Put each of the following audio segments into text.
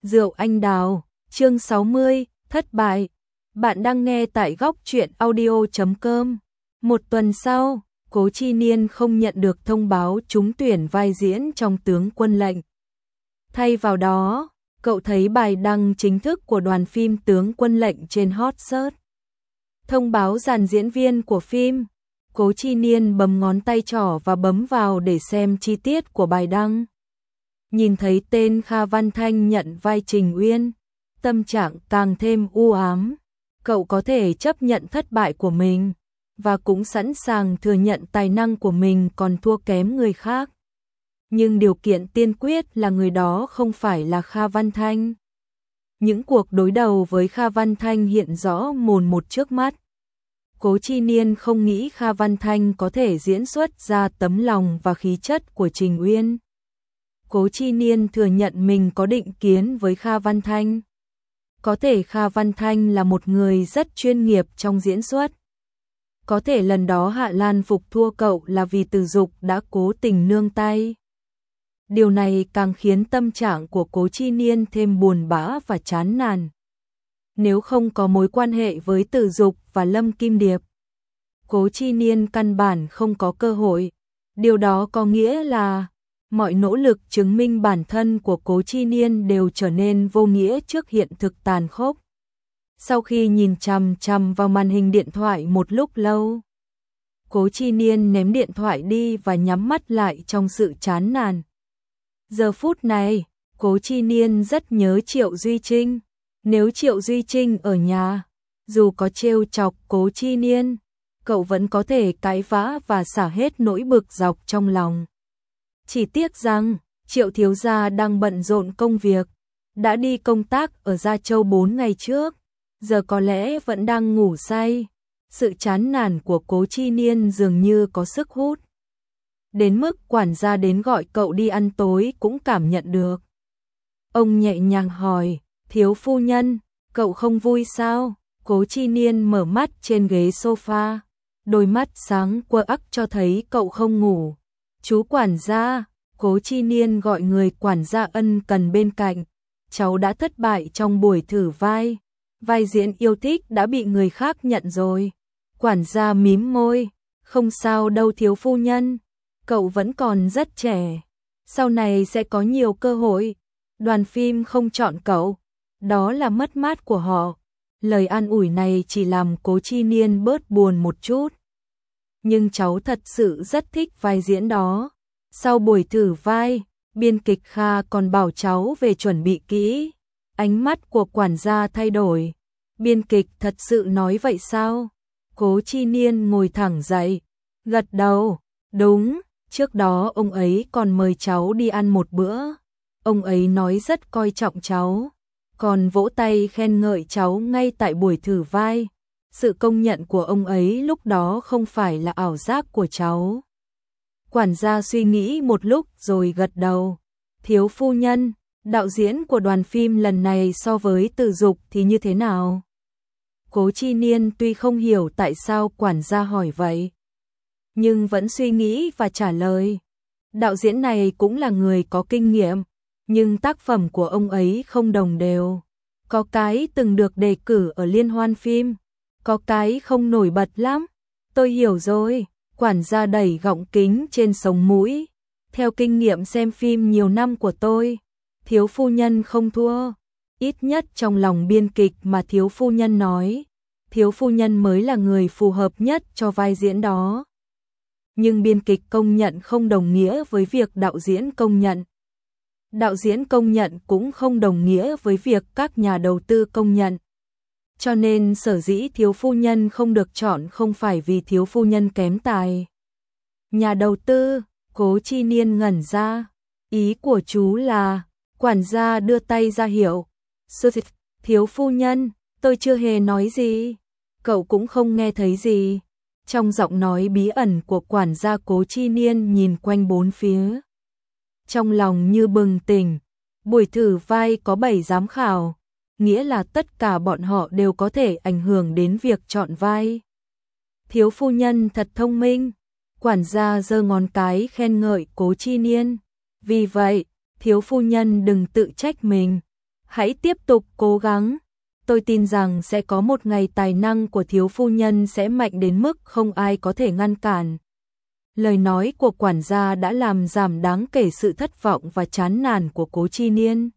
Rượu anh đào, chương 60, thất bại. Bạn đang nghe tại góc truyện audio.com. Một tuần sau, Cố Chi Niên không nhận được thông báo trúng tuyển vai diễn trong Tướng Quân Lệnh. Thay vào đó, cậu thấy bài đăng chính thức của đoàn phim Tướng Quân Lệnh trên hot search. Thông báo dàn diễn viên của phim. Cố Chi Niên bấm ngón tay trỏ và bấm vào để xem chi tiết của bài đăng. Nhìn thấy tên Kha Văn Thanh nhận vai Trình Uyên, tâm trạng càng thêm u ám. Cậu có thể chấp nhận thất bại của mình và cũng sẵn sàng thừa nhận tài năng của mình còn thua kém người khác. Nhưng điều kiện tiên quyết là người đó không phải là Kha Văn Thanh. Những cuộc đối đầu với Kha Văn Thanh hiện rõ mồn một trước mắt. Cố Chi Niên không nghĩ Kha Văn Thanh có thể diễn xuất ra tấm lòng và khí chất của Trình Uyên. Cố Chi Niên thừa nhận mình có định kiến với Kha Văn Thanh. Có thể Kha Văn Thanh là một người rất chuyên nghiệp trong diễn xuất. Có thể lần đó Hạ Lan phục thua cậu là vì Từ Dục đã cố tình nương tay. Điều này càng khiến tâm trạng của Cố Chi Niên thêm buồn bã và chán nản. Nếu không có mối quan hệ với Từ Dục và Lâm Kim Điệp, Cố Chi Niên căn bản không có cơ hội. Điều đó có nghĩa là mọi nỗ lực chứng minh bản thân của Cố Chi Niên đều trở nên vô nghĩa trước hiện thực tàn khốc. Sau khi nhìn chằm chằm vào màn hình điện thoại một lúc lâu, Cố Chi Niên ném điện thoại đi và nhắm mắt lại trong sự chán nản. Giờ phút này, Cố Chi Niên rất nhớ Triệu Duy Trinh. Nếu Triệu Duy Trinh ở nhà, dù có trêu chọc Cố Chi Niên, cậu vẫn có thể cãi vã và xả hết nỗi bực dọc trong lòng. Chỉ tiếc rằng, Triệu thiếu gia đang bận rộn công việc, đã đi công tác ở Gia Châu 4 ngày trước, giờ có lẽ vẫn đang ngủ say. Sự chán nản của Cố Chi Niên dường như có sức hút. Đến mức quản gia đến gọi cậu đi ăn tối cũng cảm nhận được. Ông nhẹ nhàng hỏi, thiếu phu nhân, cậu không vui sao? Cố Chi Niên mở mắt trên ghế sofa, đôi mắt sáng quơ ắc cho thấy cậu không ngủ. Chú quản gia, Cố Chi Niên gọi người quản gia ân cần bên cạnh. Cháu đã thất bại trong buổi thử vai. Vai diễn yêu thích đã bị người khác nhận rồi. Quản gia mím môi, không sao đâu thiếu phu nhân. Cậu vẫn còn rất trẻ. Sau này sẽ có nhiều cơ hội. Đoàn phim không chọn cậu. Đó là mất mát của họ. Lời an ủi này chỉ làm Cố Chi Niên bớt buồn một chút. Nhưng cháu thật sự rất thích vai diễn đó. Sau buổi thử vai, biên kịch Kha còn bảo cháu về chuẩn bị kỹ. Ánh mắt của quản gia thay đổi. Biên kịch thật sự nói vậy sao? Cố Chi Niên ngồi thẳng dậy, gật đầu. Đúng, trước đó ông ấy còn mời cháu đi ăn một bữa. Ông ấy nói rất coi trọng cháu, còn vỗ tay khen ngợi cháu ngay tại buổi thử vai. Sự công nhận của ông ấy lúc đó không phải là ảo giác của cháu. Quản gia suy nghĩ một lúc rồi gật đầu. Thiếu phu nhân, đạo diễn của đoàn phim lần này so với Từ Dục thì như thế nào? Cố Chi Niên tuy không hiểu tại sao quản gia hỏi vậy, nhưng vẫn suy nghĩ và trả lời. Đạo diễn này cũng là người có kinh nghiệm, nhưng tác phẩm của ông ấy không đồng đều. Có cái từng được đề cử ở liên hoan phim, có cái không nổi bật lắm. Tôi hiểu rồi, quản gia đẩy gọng kính trên sống mũi. Theo kinh nghiệm xem phim nhiều năm của tôi, thiếu phu nhân không thua. Ít nhất trong lòng biên kịch mà thiếu phu nhân nói, thiếu phu nhân mới là người phù hợp nhất cho vai diễn đó. Nhưng biên kịch công nhận không đồng nghĩa với việc đạo diễn công nhận. Đạo diễn công nhận cũng không đồng nghĩa với việc các nhà đầu tư công nhận. Cho nên sở dĩ thiếu phu nhân không được chọn không phải vì thiếu phu nhân kém tài. Nhà đầu tư, Cố Chi Niên ngẩn ra. Ý của chú là, quản gia đưa tay ra hiệu. Thiếu phu nhân, tôi chưa hề nói gì. Cậu cũng không nghe thấy gì. Trong giọng nói bí ẩn của quản gia, Cố Chi Niên nhìn quanh bốn phía. Trong lòng như bừng tỉnh. Buổi thử vai có 7 giám khảo, nghĩa là tất cả bọn họ đều có thể ảnh hưởng đến việc chọn vai. Thiếu phu nhân thật thông minh. Quản gia giơ ngón cái khen ngợi Cố Chi Niên. Vì vậy, thiếu phu nhân đừng tự trách mình. Hãy tiếp tục cố gắng. Tôi tin rằng sẽ có một ngày tài năng của thiếu phu nhân sẽ mạnh đến mức không ai có thể ngăn cản. Lời nói của quản gia đã làm giảm đáng kể sự thất vọng và chán nản của Cố Chi Niên.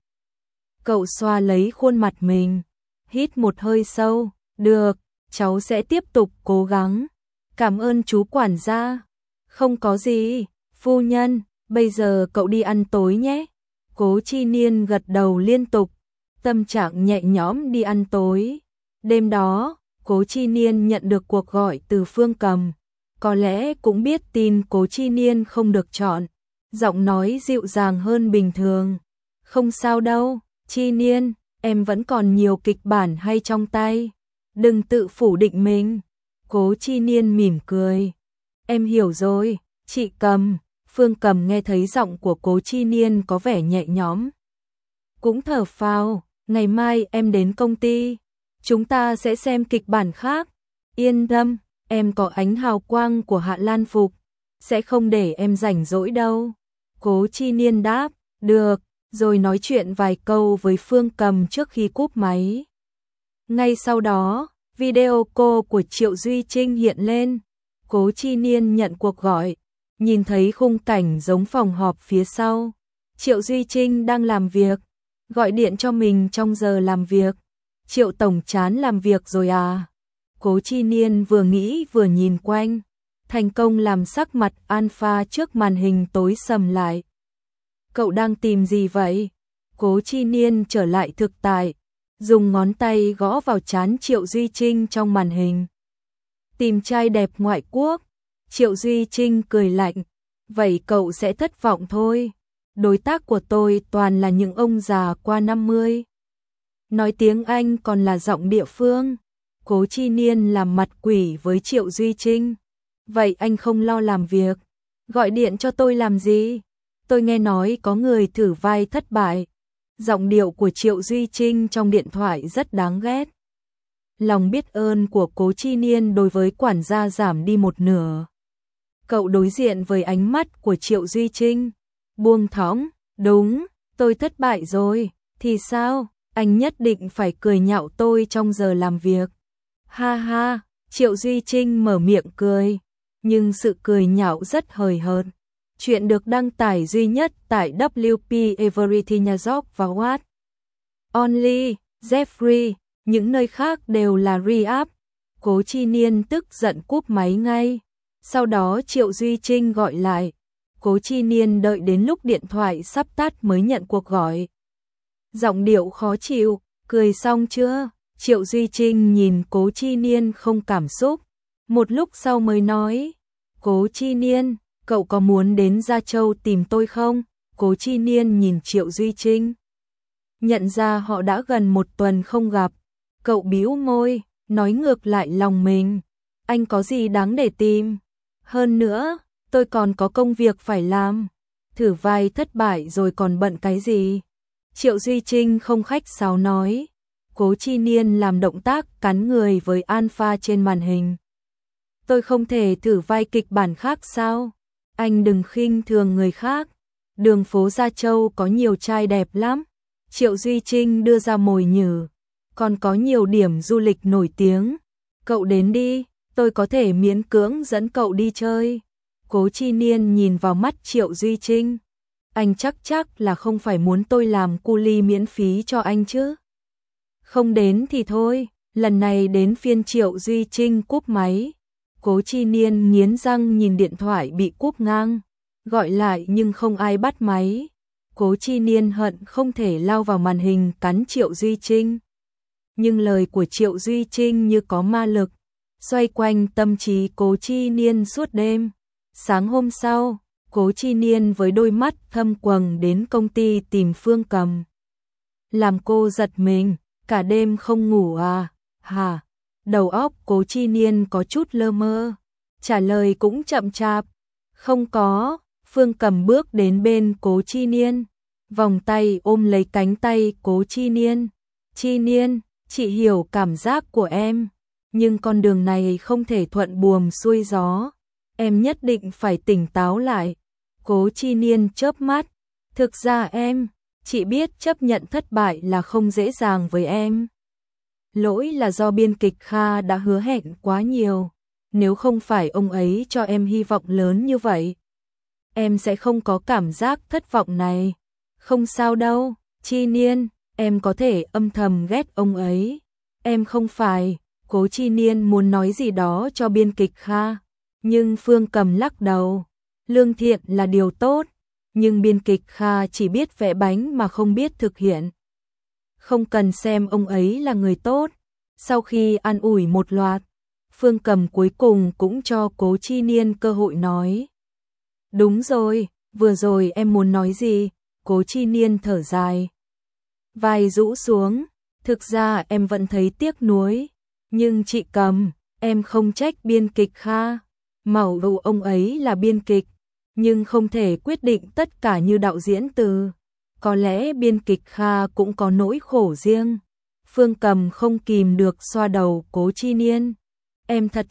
Cậu xoa lấy khuôn mặt mình, hít một hơi sâu, được, cháu sẽ tiếp tục cố gắng. Cảm ơn chú quản gia. Không có gì, phu nhân, bây giờ cậu đi ăn tối nhé. Cố Chi Niên gật đầu liên tục, tâm trạng nhẹ nhõm đi ăn tối. Đêm đó, Cố Chi Niên nhận được cuộc gọi từ Phương Cầm. Có lẽ cũng biết tin Cố Chi Niên không được chọn. Giọng nói dịu dàng hơn bình thường. Không sao đâu, Chi Niên, em vẫn còn nhiều kịch bản hay trong tay. Đừng tự phủ định mình. Cố Chi Niên mỉm cười. Em hiểu rồi, chị Cầm. Phương Cầm nghe thấy giọng của Cố Chi Niên có vẻ nhẹ nhõm. Cũng thở phào, ngày mai em đến công ty. Chúng ta sẽ xem kịch bản khác. Yên tâm, em có ánh hào quang của Hạ Lan Phục. Sẽ không để em rảnh rỗi đâu. Cố Chi Niên đáp, được, rồi nói chuyện vài câu với Phương Cầm trước khi cúp máy. Ngay sau đó, video call của Triệu Duy Trinh hiện lên. Cố Chi Niên nhận cuộc gọi, nhìn thấy khung cảnh giống phòng họp phía sau. Triệu Duy Trinh đang làm việc, gọi điện cho mình trong giờ làm việc. Triệu tổng chán làm việc rồi à? Cố Chi Niên vừa nghĩ vừa nhìn quanh, thành công làm sắc mặt Alpha trước màn hình tối sầm lại. Cậu đang tìm gì vậy? Cố Chi Niên trở lại thực tại, dùng ngón tay gõ vào trán Triệu Duy Trinh trong màn hình. Tìm trai đẹp ngoại quốc. Triệu Duy Trinh cười lạnh, vậy cậu sẽ thất vọng thôi. Đối tác của tôi toàn là những ông già qua 50. Nói tiếng Anh còn là giọng địa phương. Cố Chi Niên làm mặt quỷ với Triệu Duy Trinh. Vậy anh không lo làm việc, gọi điện cho tôi làm gì? Tôi nghe nói có người thử vai thất bại. Giọng điệu của Triệu Duy Trinh trong điện thoại rất đáng ghét. Lòng biết ơn của Cố Chi Niên đối với quản gia giảm đi một nửa. Cậu đối diện với ánh mắt của Triệu Duy Trinh, buông thõng, đúng, tôi thất bại rồi, thì sao, anh nhất định phải cười nhạo tôi trong giờ làm việc. Ha ha, Triệu Duy Trinh mở miệng cười, nhưng sự cười nhạo rất hời hợt. Chuyện được đăng tải duy nhất tại WP Everything New York và What Only, Jeffrey, những nơi khác đều là re-up. Cố Chi Niên tức giận cúp máy ngay. Sau đó Triệu Duy Trinh gọi lại. Cố Chi Niên đợi đến lúc điện thoại sắp tắt mới nhận cuộc gọi. Giọng điệu khó chịu, cười xong chưa? Triệu Duy Trinh nhìn Cố Chi Niên không cảm xúc. Một lúc sau mới nói, Cố Chi Niên, cậu có muốn đến Gia Châu tìm tôi không? Cố Chi Niên nhìn Triệu Duy Trinh. Nhận ra họ đã gần một tuần không gặp. Cậu bĩu môi, nói ngược lại lòng mình. Anh có gì đáng để tìm? Hơn nữa, tôi còn có công việc phải làm. Thử vai thất bại rồi còn bận cái gì? Triệu Duy Trinh không khách sáo nói. Cố Chi Niên làm động tác cắn người với Alpha trên màn hình. Tôi không thể thử vai kịch bản khác sao? Anh đừng khinh thường người khác. Đường phố Gia Châu có nhiều trai đẹp lắm. Triệu Duy Trinh đưa ra mồi nhử. Còn có nhiều điểm du lịch nổi tiếng. Cậu đến đi, tôi có thể miễn cưỡng dẫn cậu đi chơi. Cố Chi Niên nhìn vào mắt Triệu Duy Trinh. Anh chắc là không phải muốn tôi làm cu li miễn phí cho anh chứ. Không đến thì thôi, lần này đến phiên Triệu Duy Trinh cúp máy. Cố Chi Niên nghiến răng nhìn điện thoại bị cúp ngang. Gọi lại nhưng không ai bắt máy. Cố Chi Niên hận không thể lao vào màn hình cắn Triệu Duy Trinh. Nhưng lời của Triệu Duy Trinh như có ma lực, xoay quanh tâm trí Cố Chi Niên suốt đêm. Sáng hôm sau, Cố Chi Niên với đôi mắt thâm quầng đến công ty tìm Phương Cầm. Làm cô giật mình, cả đêm không ngủ à? Hả? Đầu óc Cố Chi Niên có chút lơ mơ. Trả lời cũng chậm chạp. Không có. Phương Cầm bước đến bên Cố Chi Niên, vòng tay ôm lấy cánh tay Cố Chi Niên. Chi Niên, chị hiểu cảm giác của em, nhưng con đường này không thể thuận buồm xuôi gió. Em nhất định phải tỉnh táo lại. Cố Chi Niên chớp mắt. Thực ra em Chị biết chấp nhận thất bại là không dễ dàng với em. Lỗi là do biên kịch Kha đã hứa hẹn quá nhiều. Nếu không phải ông ấy cho em hy vọng lớn như vậy, em sẽ không có cảm giác thất vọng này. Không sao đâu, Chi Niên, em có thể âm thầm ghét ông ấy. Em không phải. Cố Chi Niên muốn nói gì đó cho biên kịch Kha, nhưng Phương Cầm lắc đầu. Lương thiện là điều tốt, nhưng biên kịch Kha chỉ biết vẽ bánh mà không biết thực hiện. Không cần xem ông ấy là người tốt. Sau khi an ủi một loạt, Phương Cầm cuối cùng cũng cho Cố Chi Niên cơ hội nói. Đúng rồi, vừa rồi em muốn nói gì? Cố Chi Niên thở dài. Vai rũ xuống, thực ra em vẫn thấy tiếc nuối. Nhưng chị Cầm, em không trách biên kịch Kha. Mặc dù ông ấy là biên kịch, nhưng không thể quyết định tất cả như đạo diễn Từ. Có lẽ biên kịch Kha cũng có nỗi khổ riêng. Phương Cầm không kìm được xoa đầu Cố Chi Niên. Em thật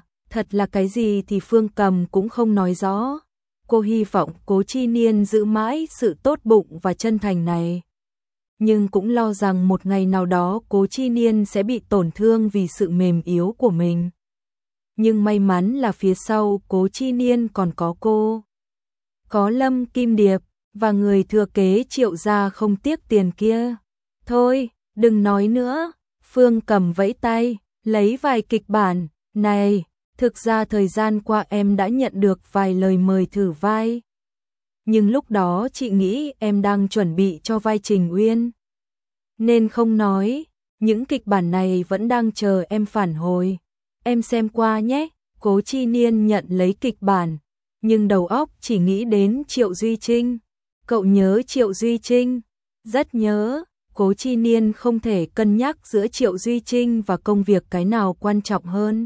là cái gì thì Phương Cầm cũng không nói rõ. Cô hy vọng Cố Chi Niên giữ mãi sự tốt bụng và chân thành này. Nhưng cũng lo rằng một ngày nào đó Cố Chi Niên sẽ bị tổn thương vì sự mềm yếu của mình. Nhưng may mắn là phía sau Cố Chi Niên còn có cô. Có Lâm Kim Điệp, và người thừa kế Triệu gia không tiếc tiền kia. Thôi, đừng nói nữa. Phương Cầm vẫy tay, lấy vài kịch bản. Này, thực ra thời gian qua em đã nhận được vài lời mời thử vai. Nhưng lúc đó chị nghĩ em đang chuẩn bị cho vai Trình Uyên, nên không nói. Những kịch bản này vẫn đang chờ em phản hồi. Em xem qua nhé. Cố Chi Niên nhận lấy kịch bản, nhưng đầu óc chỉ nghĩ đến Triệu Duy Trinh. Cậu nhớ Triệu Duy Trinh? Rất nhớ. Cố Chi Niên không thể cân nhắc giữa Triệu Duy Trinh và công việc cái nào quan trọng hơn.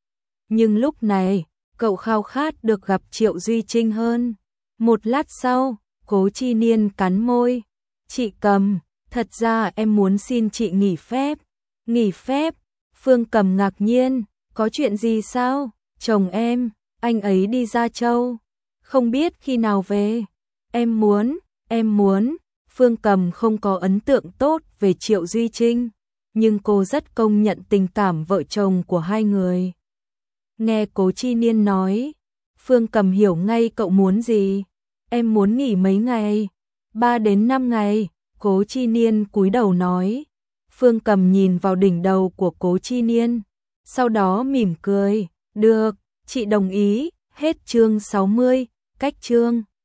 Nhưng lúc này, cậu khao khát được gặp Triệu Duy Trinh hơn. Một lát sau, Cố Chi Niên cắn môi. Chị Cầm, thật ra em muốn xin chị nghỉ phép. Nghỉ phép? Phương Cầm ngạc nhiên. Có chuyện gì sao? Chồng em, anh ấy đi Gia Châu. Không biết khi nào về. Em muốn. Phương Cầm không có ấn tượng tốt về Triệu Duy Trinh, nhưng cô rất công nhận tình cảm vợ chồng của hai người. Nghe Cố Chi Niên nói, Phương Cầm hiểu ngay cậu muốn gì. Em muốn nghỉ mấy ngày? 3 đến 5 ngày, Cố Chi Niên cúi đầu nói. Phương Cầm nhìn vào đỉnh đầu của Cố Chi Niên, sau đó mỉm cười. Được, chị đồng ý. Hết chương 60, cách chương.